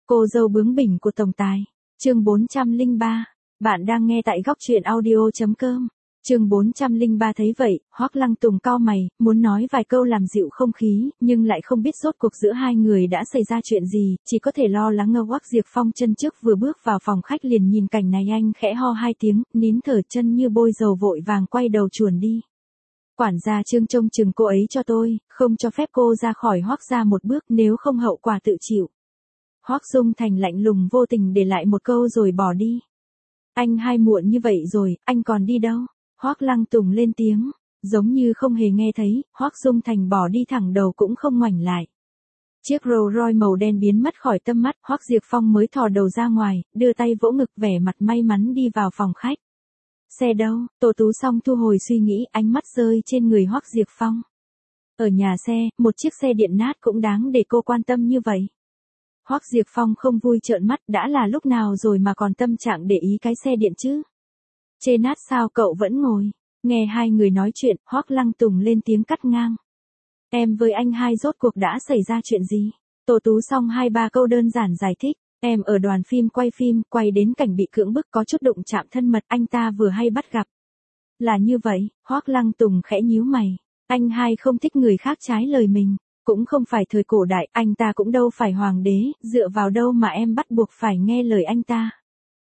Cô dâu bướng bỉnh của tổng tài. Chương 403. Bạn đang nghe tại góc truyện audio.com. Chương 403 thấy vậy, Hoắc Lăng Tùng cau mày, muốn nói vài câu làm dịu không khí, nhưng lại không biết rốt cuộc giữa hai người đã xảy ra chuyện gì, chỉ có thể lo lắng ngơ ngoác. Diệp Phong chân trước vừa bước vào phòng khách liền nhìn cảnh này, anh khẽ ho hai tiếng, nín thở chân như bôi dầu vội vàng quay đầu chuồn đi. Quản gia Trương trông chừng cô ấy cho tôi, không cho phép cô ra khỏi Hoắc gia một bước, nếu không hậu quả tự chịu. Hoắc Dung Thành lạnh lùng vô tình để lại một câu rồi bỏ đi. Anh hai muộn như vậy rồi, anh còn đi đâu? Hoắc Lăng Tùng lên tiếng, giống như không hề nghe thấy, Hoắc Dung Thành bỏ đi thẳng đầu cũng không ngoảnh lại. Chiếc Rolls Royce màu đen biến mất khỏi tầm mắt, Hoắc Diệp Phong mới thò đầu ra ngoài, đưa tay vỗ ngực vẻ mặt may mắn đi vào phòng khách. Xe đâu? Tô Tú Song thu hồi suy nghĩ, ánh mắt rơi trên người Hoắc Diệp Phong. Ở nhà xe, một chiếc xe điện nát cũng đáng để cô quan tâm như vậy. Hoắc Diệp Phong không vui trợn mắt, đã là lúc nào rồi mà còn tâm trạng để ý cái xe điện chứ? Chê nát sao cậu vẫn ngồi? Nghe hai người nói chuyện, Hoắc Lăng Tùng lên tiếng cắt ngang. Em với anh hai rốt cuộc đã xảy ra chuyện gì? Tô Tú Song hai ba câu đơn giản giải thích. Em ở đoàn phim, quay đến cảnh bị cưỡng bức có chút đụng chạm thân mật, anh ta vừa hay bắt gặp. Là như vậy, Hoắc Lăng Tùng khẽ nhíu mày. Anh hai không thích người khác trái lời mình. Cũng không phải thời cổ đại, anh ta cũng đâu phải hoàng đế, dựa vào đâu mà em bắt buộc phải nghe lời anh ta.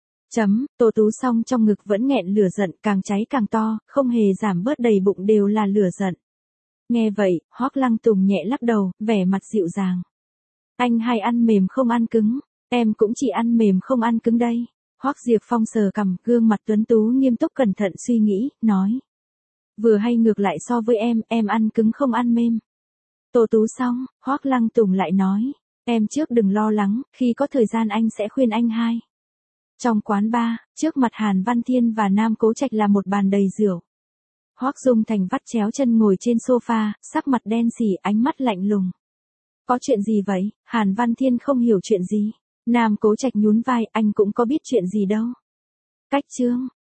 Tô Tú Song trong ngực vẫn nghẹn lửa giận, càng cháy càng to, không hề giảm bớt, đầy bụng đều là lửa giận. Nghe vậy, Hoắc Lăng Tùng nhẹ lắc đầu, vẻ mặt dịu dàng. Anh hai ăn mềm không ăn cứng, em cũng chỉ ăn mềm không ăn cứng đây. Hoắc Diệp Phong sờ cằm, gương mặt tuấn tú nghiêm túc cẩn thận suy nghĩ, nói. Vừa hay ngược lại so với em ăn cứng không ăn mềm. Tô Tú Song, Hoắc Lăng Tùng lại nói, em trước đừng lo lắng, khi có thời gian anh sẽ khuyên anh hai. Trong quán bar, trước mặt Hàn Văn Thiên và Nam Cố Trạch là một bàn đầy rượu. Hoắc Dung Thành vắt chéo chân ngồi trên sofa, sắc mặt đen sì, ánh mắt lạnh lùng. Có chuyện gì vậy? Hàn Văn Thiên không hiểu chuyện gì. Nam Cố Trạch nhún vai, anh cũng có biết chuyện gì đâu. Cách chương,